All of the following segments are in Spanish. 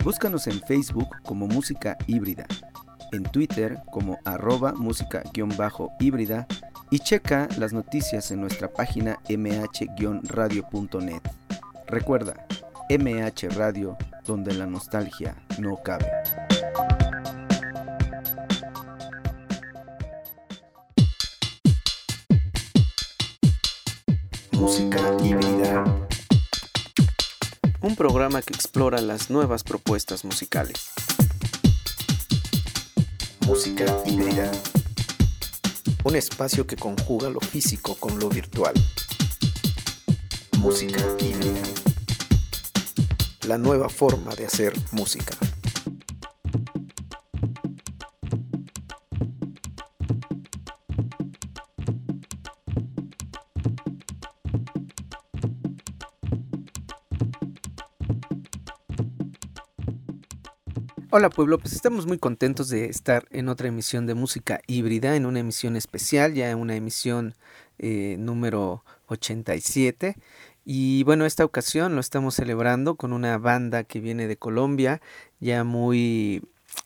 Búscanos en Facebook como Música Híbrida, en Twitter como @música_híbrida y checa las noticias en nuestra página mh-radio.net. Recuerda, MH Radio, donde la nostalgia no cabe. Música Híbrida. Un programa que explora las nuevas propuestas musicales. Música Híbrida. Un espacio que conjuga lo físico con lo virtual. Música Híbrida. La nueva forma de hacer música. Hola pueblo, pues estamos muy contentos de estar en otra emisión de Música Híbrida, en una emisión especial, ya una emisión número 87. Y bueno, esta ocasión lo estamos celebrando con una banda que viene de Colombia, ya muy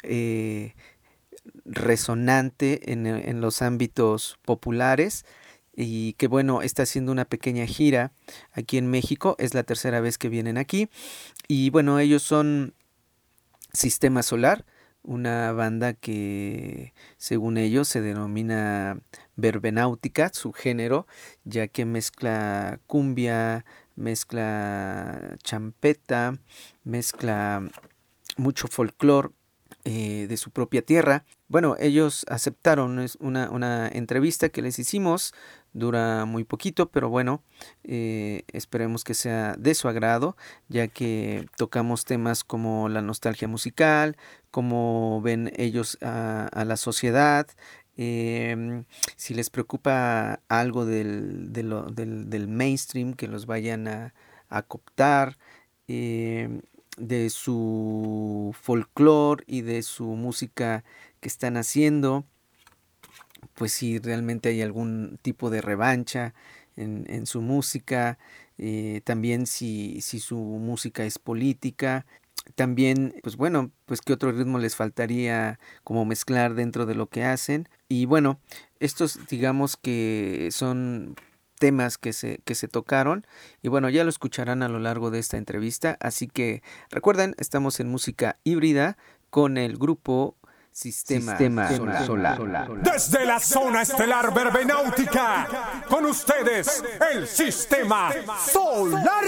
resonante en los ámbitos populares, y que bueno, está haciendo una pequeña gira aquí en México. Es la tercera vez que vienen aquí, y bueno, ellos son Sistema Solar, una banda que según ellos se denomina verbenáutica, su género, ya que mezcla cumbia, mezcla champeta, mezcla mucho folclore de su propia tierra. Bueno, ellos aceptaron una entrevista que les hicimos, dura muy poquito, pero bueno, esperemos que sea de su agrado, ya que tocamos temas como la nostalgia musical, cómo ven ellos a la sociedad, si les preocupa algo del mainstream, que los vayan a cooptar, de su folclore y de su música que están haciendo, pues si realmente hay algún tipo de revancha en su música, también si su música es política, también pues bueno, pues qué otro ritmo les faltaría como mezclar dentro de lo que hacen. Y bueno, estos digamos que son temas que se tocaron, y bueno, ya lo escucharán a lo largo de esta entrevista. Así que recuerden, estamos en Música Híbrida con el grupo Sistema Solar. Desde la zona estelar verbenáutica, con ustedes, el Sistema Solar.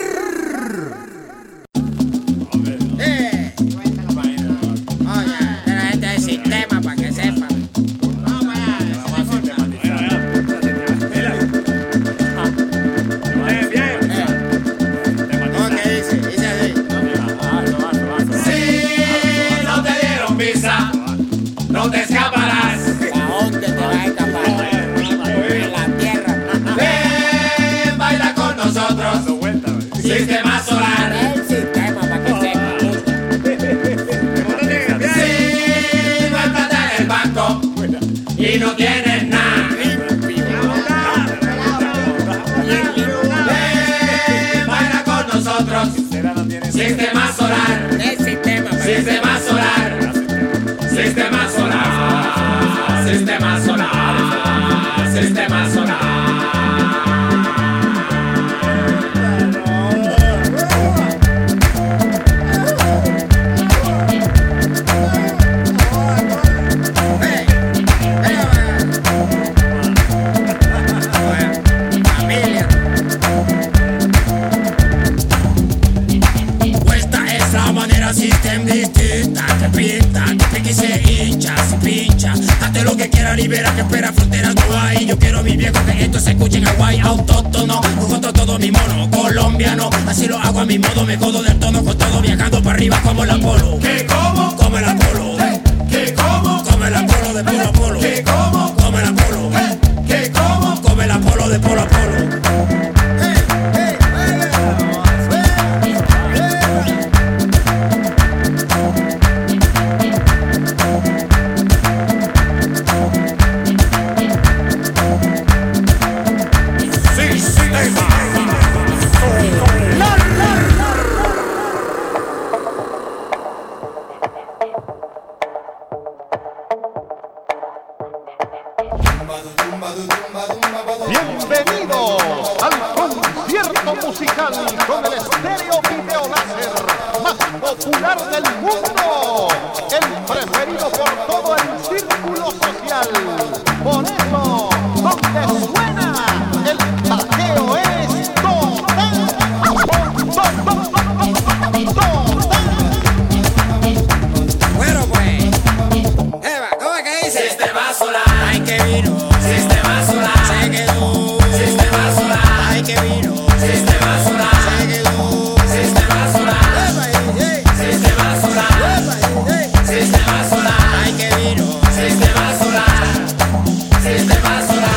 La gente del sistema, para que sepan. No te escaparás. ¿A dónde te vas a escapar? En la tierra. Ven, baila con nosotros. Sistema Solar. El sistema, para que sepan. Si no estás en el banco y no tienes nada, ven, baila con nosotros. Sistema Solar. El sistema, para que Sistema Solar. Sistema Solar. Sistema Solar. Sistema Solar. familia. Esta es la manera sistem distinta. Que pinta, que pique y se hincha, se pincha. Hazte lo que quiera, libera, que espera fronteras no hay. Yo quiero mi viejo que esto se escuche en Hawái. Autóctono, junto todo mi mono, colombiano. Así lo hago a mi modo, me codo del todo con todo, viajando para arriba como el Apolo. ¿Qué cómo? Como el Apolo. ¿Qué cómo? Como el Apolo de polo a polo. ¿Qué cómo? Como el Apolo. ¿Qué cómo? Como el Apolo de polo a polo. musical con el estéreo video láser más popular del mundo, el preferido por todo el círculo social. Por eso, donde suena, el pateo es total. Bueno pues, Eva, ¿cómo es que dice? Sistema solar. Ay, que vino. Sistema solar. Se quedó. Sistema solar. Ay, que vino. Sistema solar. Se quedó. Sistema solar. Sistema solar. Sistema solar. Ay, que vino. Sistema solar. Sistema solar.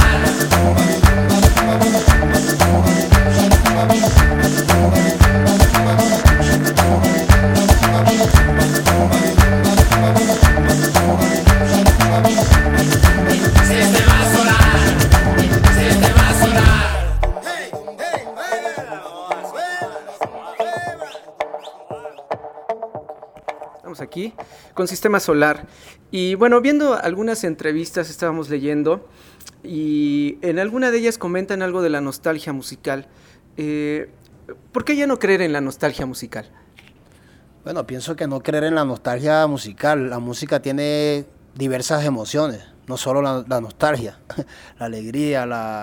Estamos aquí con Sistema Solar y bueno, viendo algunas entrevistas estábamos leyendo y en alguna de ellas comentan algo de la nostalgia musical. ¿Por qué ya no creer en la nostalgia musical? Bueno, pienso que no creer en la nostalgia musical. La música tiene diversas emociones, no solo la nostalgia, la alegría,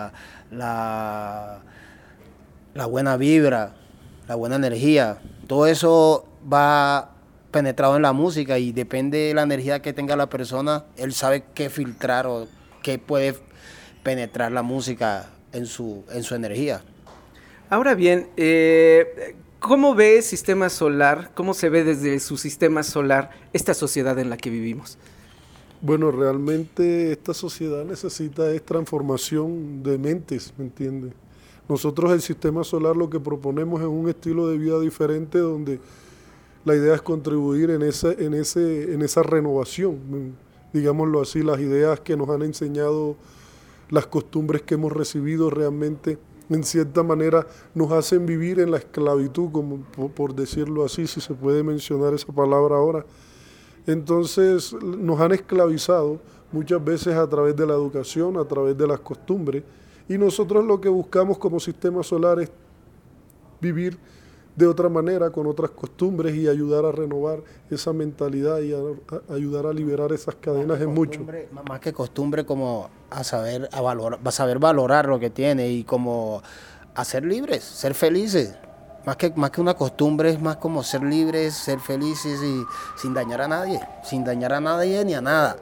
la buena vibra, la buena energía. Todo eso va penetrado en la música y depende de la energía que tenga la persona, él sabe qué filtrar o qué puede penetrar la música en su energía. Ahora bien, ¿cómo ve Sistema Solar, cómo se ve desde su sistema solar esta sociedad en la que vivimos? Bueno, realmente esta sociedad necesita transformación de mentes, ¿me entiendes? Nosotros el Sistema Solar lo que proponemos es un estilo de vida diferente donde la idea es contribuir en esa renovación, digámoslo así, las ideas que nos han enseñado, las costumbres que hemos recibido realmente, en cierta manera, nos hacen vivir en la esclavitud, como por decirlo así, si se puede mencionar esa palabra ahora. Entonces, nos han esclavizado muchas veces a través de la educación, a través de las costumbres, y nosotros lo que buscamos como Sistema Solar es vivir de otra manera, con otras costumbres y ayudar a renovar esa mentalidad y a ayudar a liberar esas cadenas en mucho. Más que costumbre, como saber valorar lo que tiene y como a ser libres, ser felices. Más que una costumbre, es más como ser libres, ser felices y sin dañar a nadie ni a nada.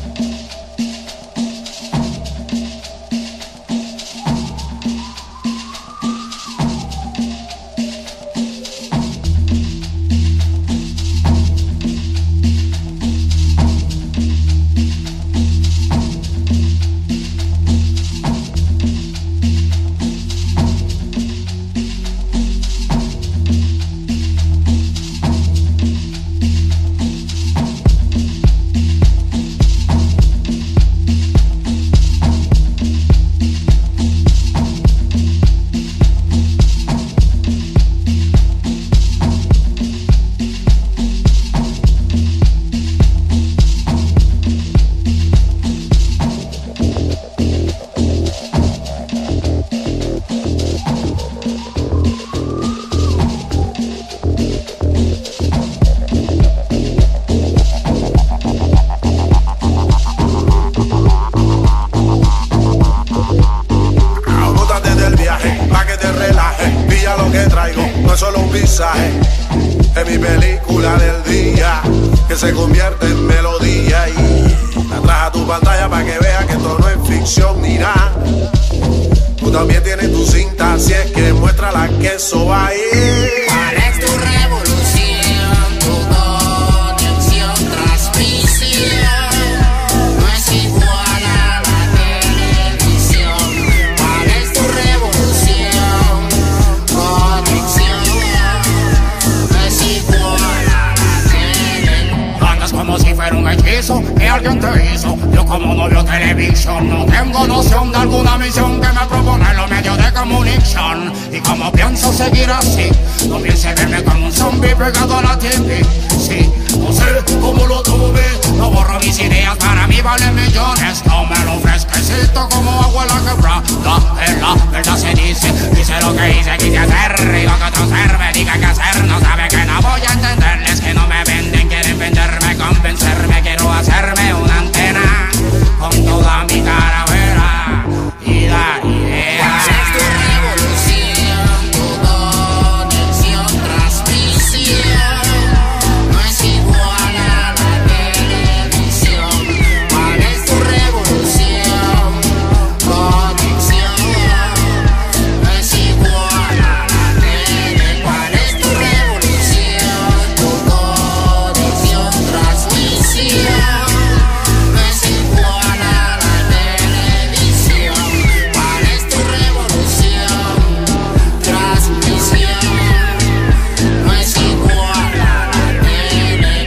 Es mi película del día que se convierte en melodía y la traes a tu pantalla para que veas que esto no es ficción ni nada. Tú también tienes tu cinta, así es que muéstrala que eso va a ir. ¿Cuál es tu revolución? Tu conexión, transmisión no es igual a la televisión. ¿Cuál es tu revolución? Conexión no es igual a la televisión. Andas como si fuera un hechizo que alguien te hizo. Yo como no veo televisión no tengo noción de alguna misión que me propone los medios de comunicación. Y como pienso seguir así, no piense verme como un zombie pegado a la TV. Sí, no sé cómo lo tome. No borro mis ideas, para mí valen millones. No me lo fresquecito como agua en la quebrada. En la verdad se dice lo que hice, quise hacer. Y lo que otros me digan que hacer. No sabe que no voy a entenderles, que no me venden, quieren venderme, convencerme. Quiero hacerme una antena con toda mi caravera y dar ideas. Es tu revolución, tu conexión, transmisión. No es igual a la televisión. ¿Cuál es tu revolución? Conexión. No es igual a la tele. ¿Cuál es tu revolución? Tu conexión, transmisión. No es igual a la televisión. ¿Cuál es tu revolución? Transmisión. No es igual a la tele.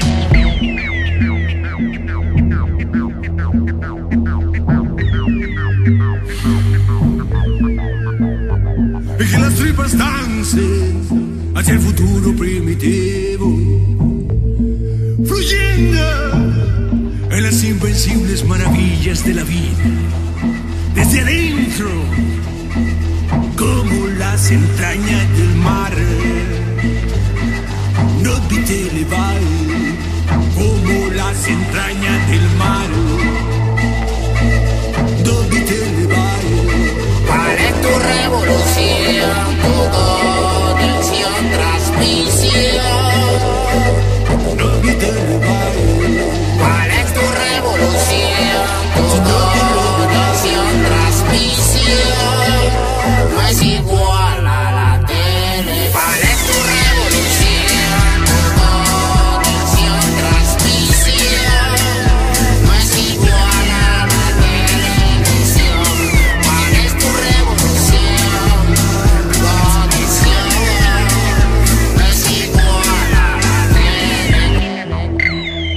Y que las tripas dancen hacia el futuro primitivo, fluyendo en las invencibles maravillas de la vida, desde adentro, como las entrañas del mar. No te elevar, como las entrañas del mar. No te elevar. ¿Cuál es tu revolución? Tu conexión, transmisión. No te elevar. ¿Cuál es tu revolución? Tu conexión, transmisión. No es igual a la tele. ¿Cuál es tu revolución? Tu conexión, transmisión. No es igual a la televisión. ¿Cuál es tu revolución? Conexión. No es igual a la tele.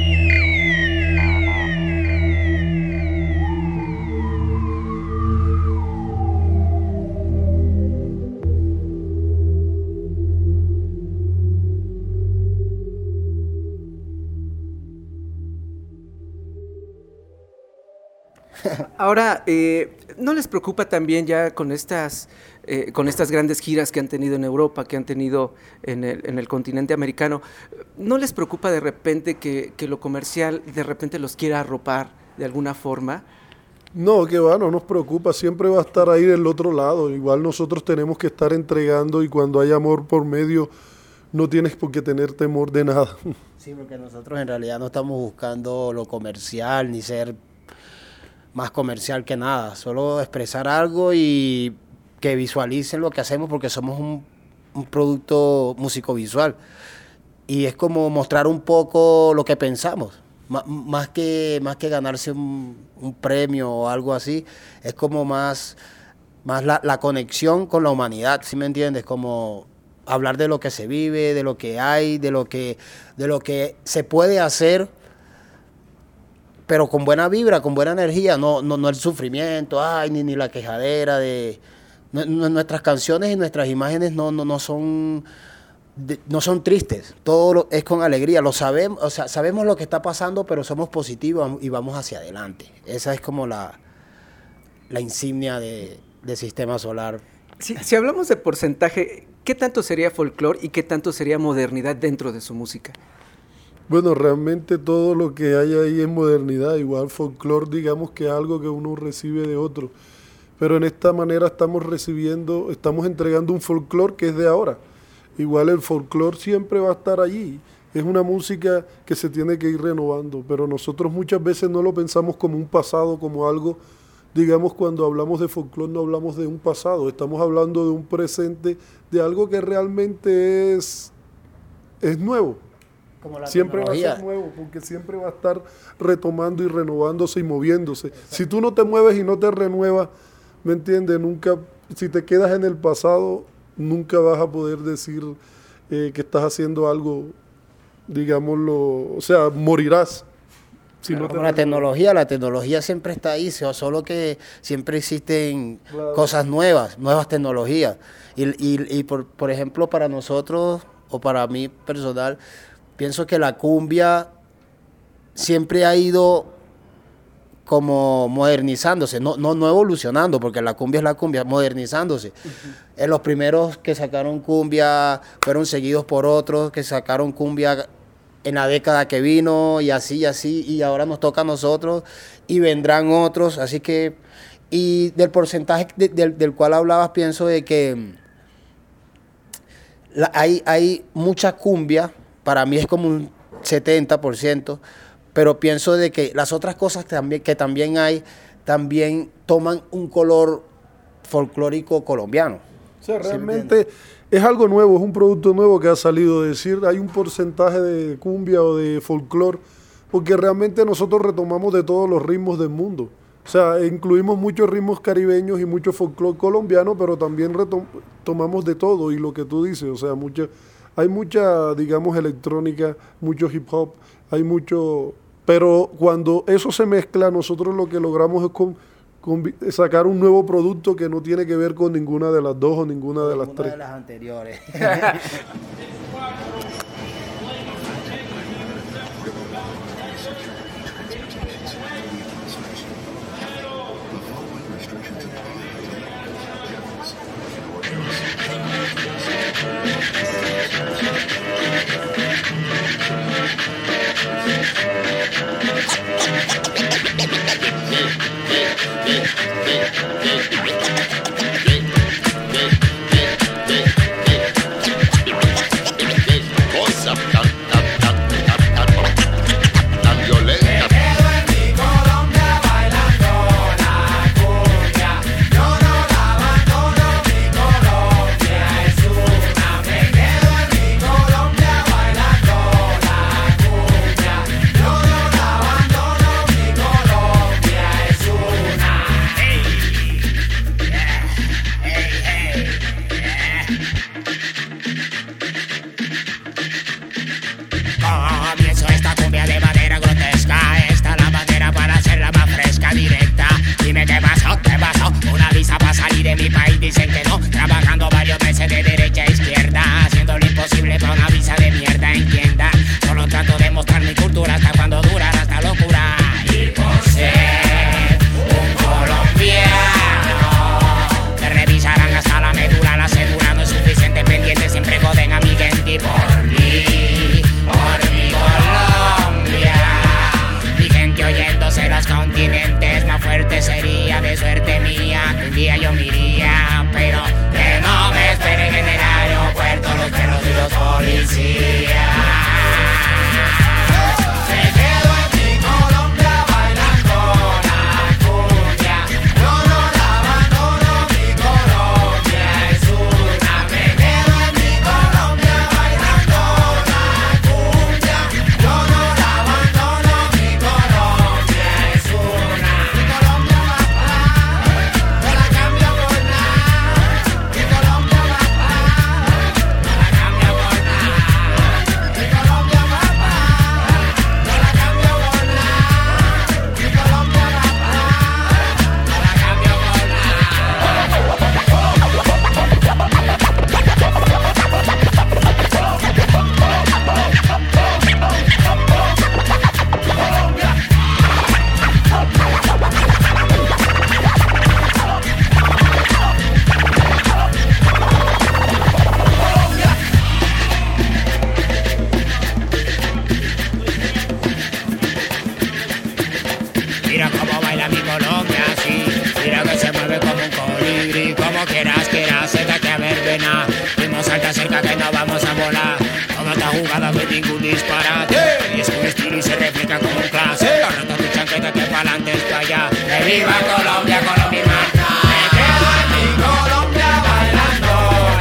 Ahora, ¿no les preocupa también ya con estas grandes giras que han tenido en Europa, que han tenido en el continente americano? ¿No les preocupa de repente que lo comercial de repente los quiera arropar de alguna forma? No, que va, no nos preocupa, siempre va a estar ahí del otro lado. Igual nosotros tenemos que estar entregando y cuando hay amor por medio no tienes por qué tener temor de nada. Sí, porque nosotros en realidad no estamos buscando lo comercial ni ser más comercial que nada, solo expresar algo y que visualicen lo que hacemos porque somos un producto músico-visual y es como mostrar un poco lo que pensamos, más que ganarse un premio o algo así, es como más la conexión con la humanidad, ¿sí me entiendes? Como hablar de lo que se vive, de lo que hay, de lo que se puede hacer, pero con buena vibra, con buena energía, no el sufrimiento, ni la quejadera de nuestras canciones y nuestras imágenes no son tristes, todo es con alegría, lo sabemos, o sea, sabemos lo que está pasando, pero somos positivos y vamos hacia adelante. Esa es como la insignia de Sistema Solar. Si hablamos de porcentaje, ¿qué tanto sería folclore y qué tanto sería modernidad dentro de su música? Bueno, realmente todo lo que hay ahí es modernidad, igual folclore digamos que es algo que uno recibe de otro, pero en esta manera estamos entregando un folclore que es de ahora. Igual el folclore siempre va a estar allí, es una música que se tiene que ir renovando, pero nosotros muchas veces no lo pensamos como un pasado, como algo, digamos cuando hablamos de folclore no hablamos de un pasado, estamos hablando de un presente, de algo que realmente es nuevo. Siempre va a ser nuevo, porque siempre va a estar retomando y renovándose y moviéndose. Exacto. Si tú no te mueves y no te renuevas, ¿me entiendes? Nunca, si te quedas en el pasado, nunca vas a poder decir que estás haciendo algo, digámoslo, o sea, morirás. Si claro, no como la tecnología siempre está ahí, solo que siempre existen cosas nuevas tecnologías. Y por ejemplo, para nosotros, o para mí personal, pienso que la cumbia siempre ha ido como modernizándose, no evolucionando, porque la cumbia es la cumbia, modernizándose. Los primeros que sacaron cumbia fueron seguidos por otros que sacaron cumbia en la década que vino, y así, y ahora nos toca a nosotros, y vendrán otros, así que, y del porcentaje del cual hablabas, pienso de que hay mucha cumbia, para mí es como un 70%, pero pienso de que las otras cosas que también hay, también toman un color folclórico colombiano. O sea, realmente es algo nuevo, es un producto nuevo que ha salido. Es decir, hay un porcentaje de cumbia o de folclore, porque realmente nosotros retomamos de todos los ritmos del mundo. O sea, incluimos muchos ritmos caribeños y mucho folclore colombiano, pero también tomamos de todo. Y lo que tú dices, o sea, hay mucha, digamos, electrónica, mucho hip hop, hay mucho... Pero cuando eso se mezcla, nosotros lo que logramos es sacar un nuevo producto que no tiene que ver con ninguna de las dos o ninguna de las tres. De las anteriores. ¡Viva Colombia, Colombia, hermana! Me quedo en mi Colombia bailando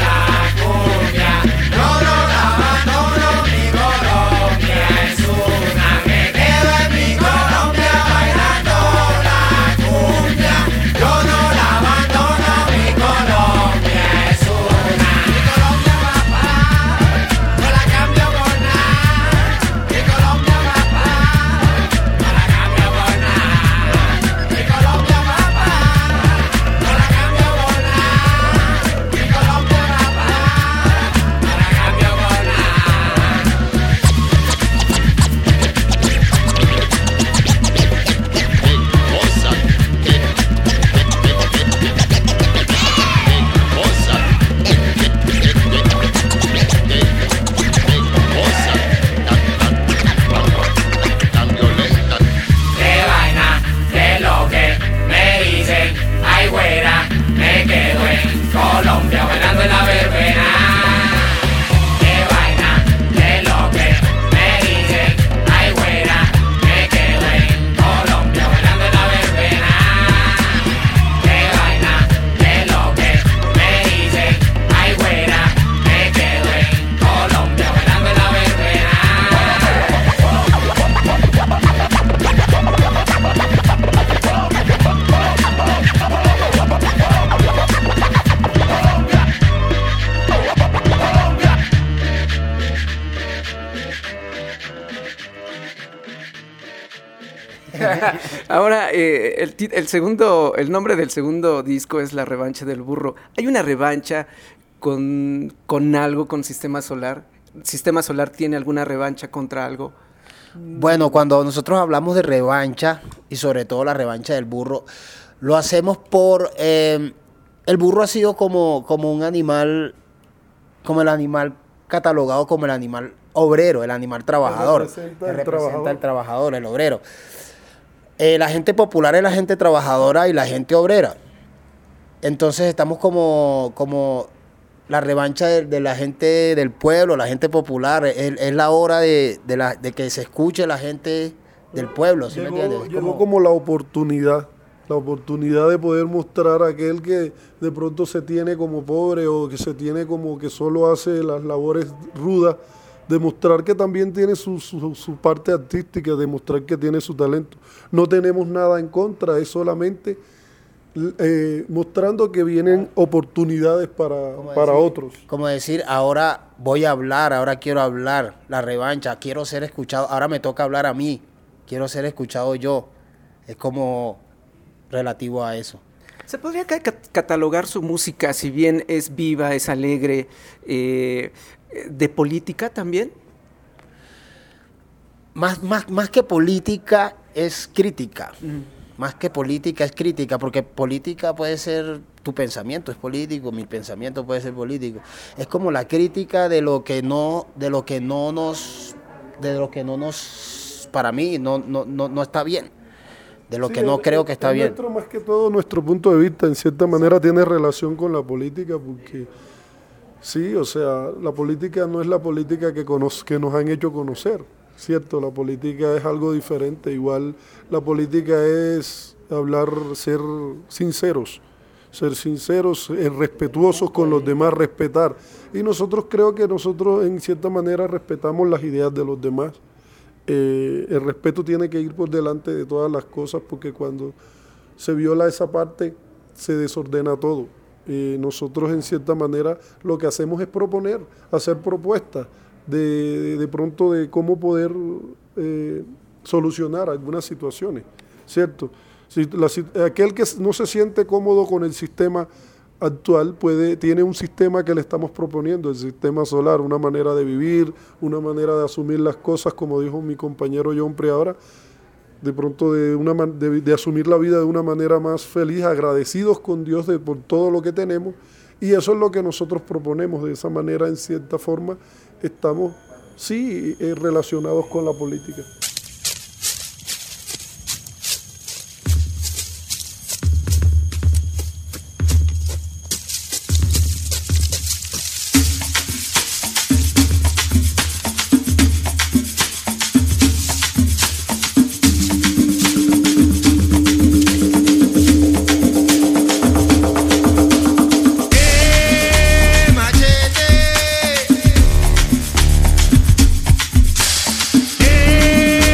la cumbia. No la abandono, mi Colombia es una. Me quedo en mi Colombia bailando la cumbia. Yo no la abandono, mi Colombia es una. Mi Colombia va a parar, no la cambio por nada. Mi Colombia va a parar, no la cambio por nada. Mi Colombia va Ahora, el nombre del segundo disco es La Revancha del Burro. ¿Hay una revancha con algo, con Sistema Solar? ¿Sistema Solar tiene alguna revancha contra algo? Bueno, cuando nosotros hablamos de revancha, y sobre todo la revancha del burro, lo hacemos por... el burro ha sido como un animal, como el animal catalogado como el animal obrero, el animal trabajador. Representa al trabajador, el obrero. La gente popular es la gente trabajadora y la gente obrera. Entonces estamos como la revancha de la gente del pueblo, la gente popular. Es la hora de que se escuche la gente del pueblo, ¿sí me entiendes? Llegó como la oportunidad de poder mostrar a aquel que de pronto se tiene como pobre o que se tiene como que solo hace las labores rudas, demostrar que también tiene su parte artística, demostrar que tiene su talento. No tenemos nada en contra, es solamente mostrando que vienen oportunidades para otros. Como decir, ahora voy a hablar, ahora quiero hablar, la revancha, quiero ser escuchado, ahora me toca hablar a mí, quiero ser escuchado yo. Es como relativo a eso. ¿Se podría catalogar su música, si bien es viva, es alegre, de política también? Más que política es crítica. Más que política es crítica, porque política puede ser tu pensamiento, es político, mi pensamiento puede ser político. Es como la crítica de lo que no nos, para mí no está bien. De lo que no creo que está bien. Más que todo, nuestro punto de vista, en cierta manera, tiene relación con la política, porque sí, o sea, la política no es la política que nos han hecho conocer, ¿cierto? La política es algo diferente. Igual la política es hablar, ser sinceros, respetuosos con los demás, respetar. Y creo que nosotros, en cierta manera, respetamos las ideas de los demás. El respeto tiene que ir por delante de todas las cosas, porque cuando se viola esa parte se desordena todo. Nosotros, en cierta manera, lo que hacemos es proponer, hacer propuestas de pronto de cómo poder solucionar algunas situaciones, ¿cierto? Aquel que no se siente cómodo con el sistema actual tiene un sistema que le estamos proponiendo, el sistema solar, una manera de vivir, una manera de asumir las cosas, como dijo mi compañero John Pre ahora, de pronto de asumir la vida de una manera más feliz, agradecidos con Dios por todo lo que tenemos, y eso es lo que nosotros proponemos. De esa manera, en cierta forma, estamos relacionados con la política. Machete.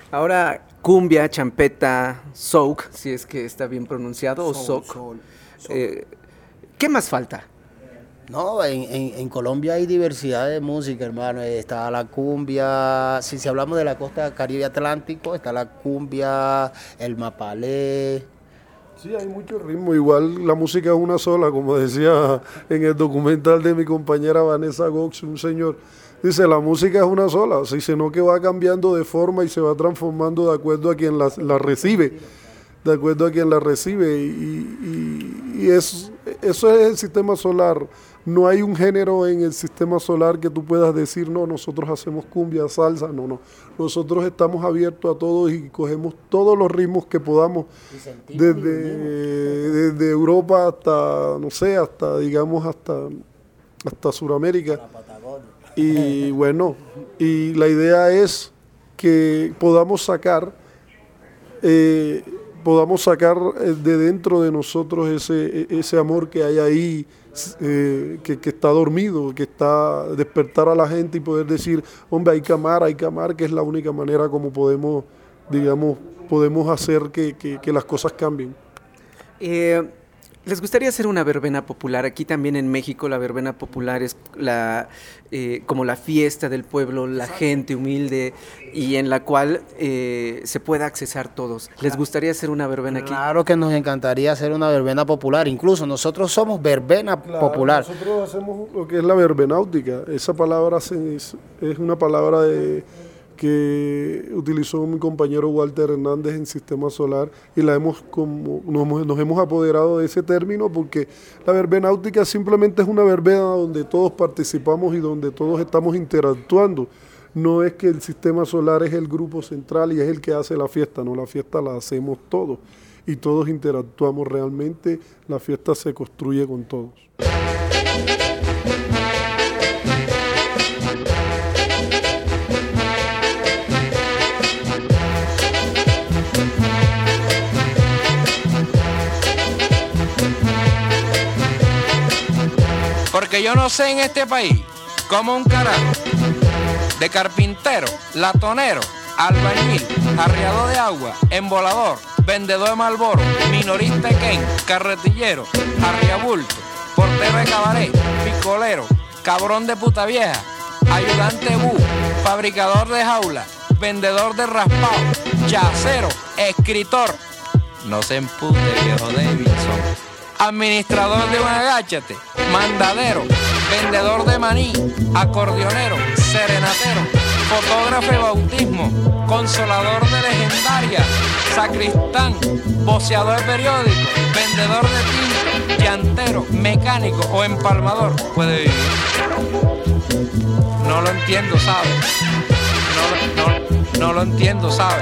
Ahora cumbia, champeta, souk, si es que está bien pronunciado, o souk. ¿Qué más falta? No, en Colombia hay diversidad de música, hermano. Está la cumbia, si hablamos de la costa Caribe Atlántico, está la cumbia, el mapalé. Sí, hay mucho ritmo. Igual la música es una sola, como decía en el documental de mi compañera Vanessa Gox, un señor. Dice, la música es una sola, sino que va cambiando de forma y se va transformando de acuerdo a quien la recibe. De acuerdo a quien la recibe. Y eso es el sistema solar. No hay un género en el sistema solar que tú puedas decir, no, nosotros hacemos cumbia, salsa, no. Nosotros estamos abiertos a todos y cogemos todos los ritmos que podamos, desde Europa hasta, no sé, hasta Sudamérica. Y bueno, y la idea es que podamos sacar de dentro de nosotros ese amor que hay ahí, que está dormido, que está despertar a la gente y poder decir, hombre, hay que amar, que es la única manera como podemos hacer que las cosas cambien. ¿Les gustaría hacer una verbena popular? Aquí también en México la verbena popular es como la fiesta del pueblo, la gente humilde y en la cual se pueda accesar todos. ¿Les gustaría hacer una verbena aquí? Claro que nos encantaría hacer una verbena popular. Incluso nosotros somos verbena popular. Nosotros hacemos lo que es la verbenáutica. Esa palabra es una palabra que utilizó mi compañero Walter Hernández en Sistema Solar y nos hemos apoderado de ese término porque la verbenáutica simplemente es una verbena donde todos participamos y donde todos estamos interactuando. No es que el Sistema Solar es el grupo central y es el que hace la fiesta, no, la fiesta la hacemos todos y todos interactuamos realmente, la fiesta se construye con todos. Porque yo no sé en este país cómo un carajo de carpintero, latonero, albañil, arriador de agua, embolador, vendedor de Marlboro, minorista de Ken, carretillero, arriabulto, portero de cabaret, picolero, cabrón de puta vieja, ayudante bu, fabricador de jaula, vendedor de raspado, yacero, escritor, no se empute viejo Davidson, administrador de un agáchate, mandadero, vendedor de maní, acordeonero, serenatero, fotógrafo de bautismo, consolador de legendaria, sacristán, voceador de periódico, vendedor de tinto, llantero, mecánico o empalmador puede vivir. No lo entiendo, ¿sabes? No lo entiendo, ¿sabes?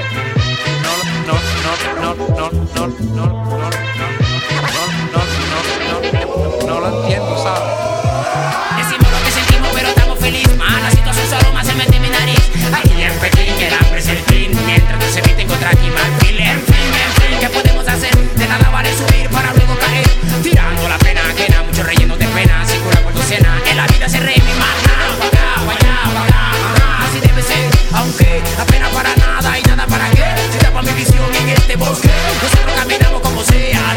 No lo entiendo, ¿sabes? Decimos lo que sentimos, pero estamos felices. Más la situación solo más se mete en mi nariz. Ahí en Pekín, el hambre es el fin. Mientras tú se visten contra aquí, marfil. En fin, ¿qué podemos hacer? De nada vale subir para luego caer. Tirando la pena ajena, mucho relleno de pena. Sin cura por docena, en la vida se re mi mana. Así debe ser, aunque apenas para nada y nada para qué. Si tapa mi visión en este bosque, nosotros caminamos como sea.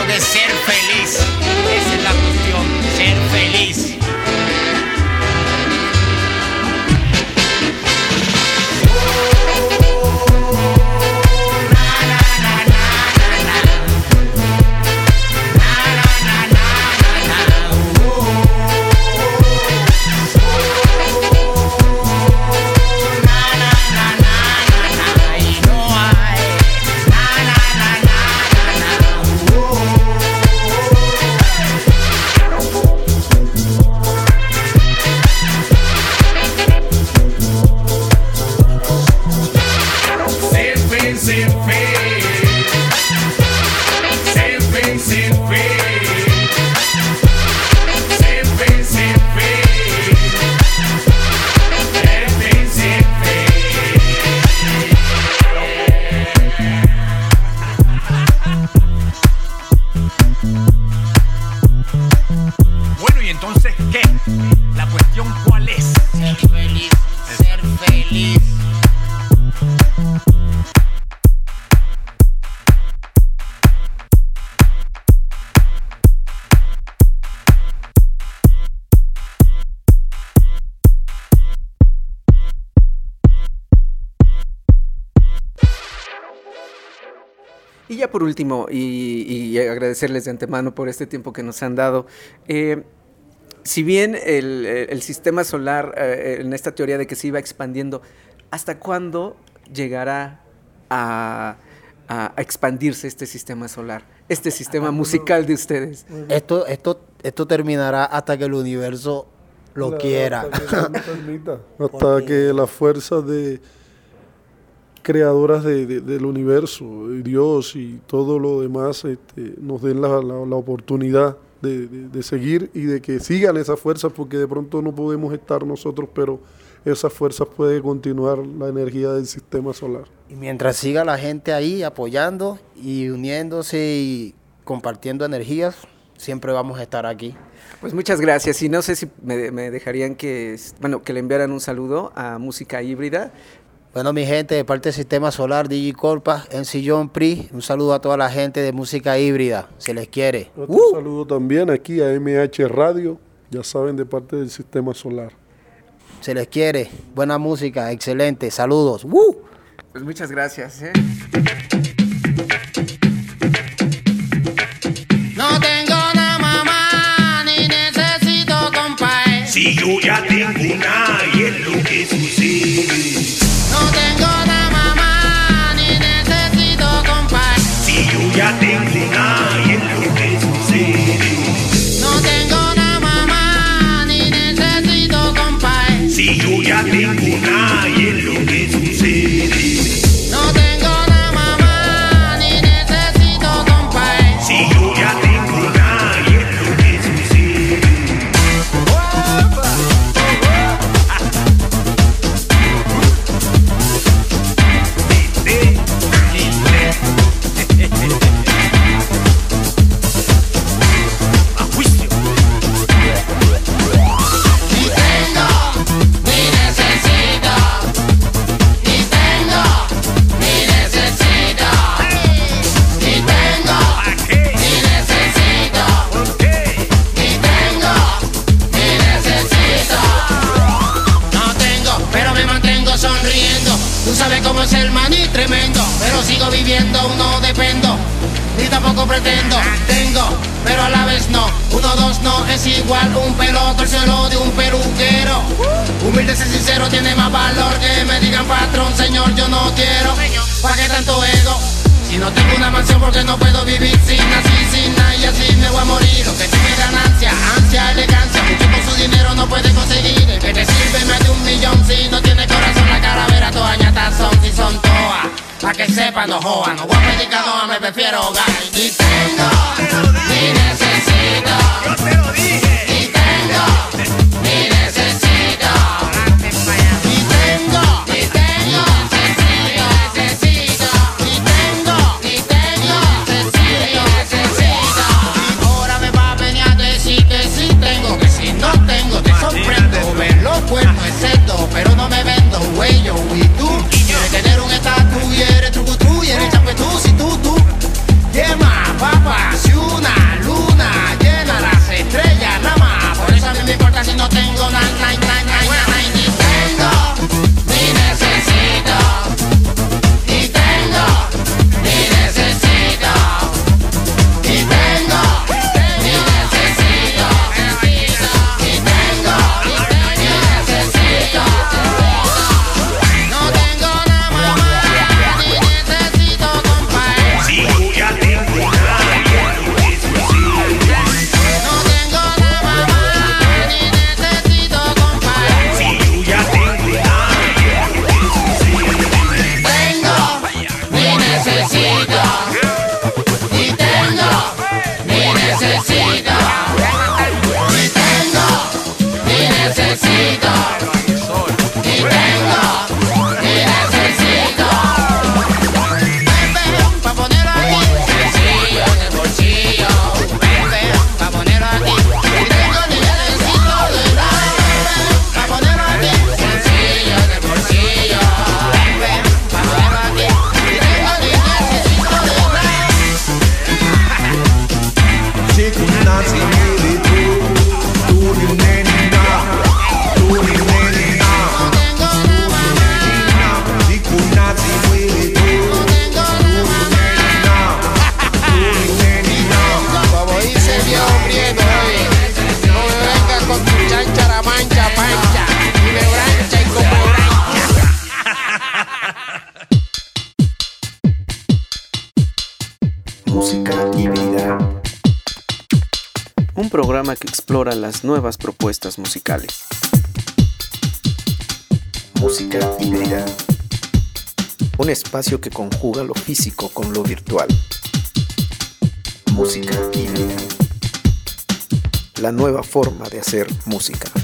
digo que ser feliz. Esa es la cuestión, ser feliz. Bueno, ¿y entonces qué? La cuestión, ¿cuál es? Ser feliz, ser feliz. Y ya por último, y agradecerles de antemano por este tiempo que nos han dado. Si bien el sistema solar, en esta teoría de que se iba expandiendo, ¿hasta cuándo llegará a expandirse este sistema solar, este sistema musical de ustedes? Esto terminará hasta que el universo lo quiera. Hasta que las fuerzas creadoras del universo, Dios y todo lo demás, nos den la oportunidad de seguir y de que sigan esas fuerzas, porque de pronto no podemos estar nosotros, pero esas fuerzas puede continuar la energía del sistema solar. Y mientras siga la gente ahí apoyando y uniéndose y compartiendo energías, siempre vamos a estar aquí. Pues muchas gracias, y no sé si me dejarían que le enviaran un saludo a Música Híbrida. Bueno, mi gente, de parte del Sistema Solar, DJ Corpa, MC John Pri, un saludo a toda la gente de Música Híbrida, se les quiere. Otro saludo también aquí a MH Radio, ya saben, de parte del Sistema Solar. Se les quiere, buena música, excelente, saludos. Pues muchas gracias. No tengo una mamá, ni necesito compadre. Si yo ya tengo una y es lo que sucede. No tengo una mamá, ni necesito compadre. Si yo ya tengo una y es lo que sucede. No tengo una mamá, ni necesito compadre. Si yo ya tengo una y es lo que sucede. No tengo una mamá, ni necesito compadre. Si yo ya tengo una y es lo que sucede. A juicio. Ni tengo, ni necesito. Ni tengo, ni necesito. Ni tengo, ni necesito. Ni tengo, ni necesito. No tengo, pero me mantengo sonriendo. Tú sabes cómo es el maní tremendo, pero sigo viviendo, no dependo, ni tampoco pretendo. Tengo, pero a la vez no. 1, 2 no es igual, un peloto, el cielo de un peluquero. Humilde, ser sincero, tiene más valor que me digan patrón, señor, yo no quiero. ¿Pa' qué tanto ego? Si no tengo una mansión, porque no puedo vivir sin así, sin nada, y así me voy a morir. Lo que tiene ganancia, ansia, elegancia, mucho con su dinero no puede conseguir. El que te sirve más de 1 millón, si no tiene corazón, la calavera, todas ñatas son, si son todas. Pa' que sepa, no joda, no voy a predicar, no, me prefiero hogar. Ni tengo, ni necesito. Yo te lo dije. Ni tengo, ni necesito. Ni tengo, ni tengo, necesito. Ni tengo, necesito. Y ahora me va a venir a decir que sí tengo, que si no tengo, te sorprendo. Ver los cuernos excepto, pero no me vendo, güey, yo y tú. Quieres tener un estatus y eres truco tú, y eres champetú, si tú. Yeah, ma, papa, ciudad. Música híbrida. Un programa que explora las nuevas propuestas musicales. Música híbrida. Un espacio que conjuga lo físico con lo virtual. Música híbrida. La nueva forma de hacer música.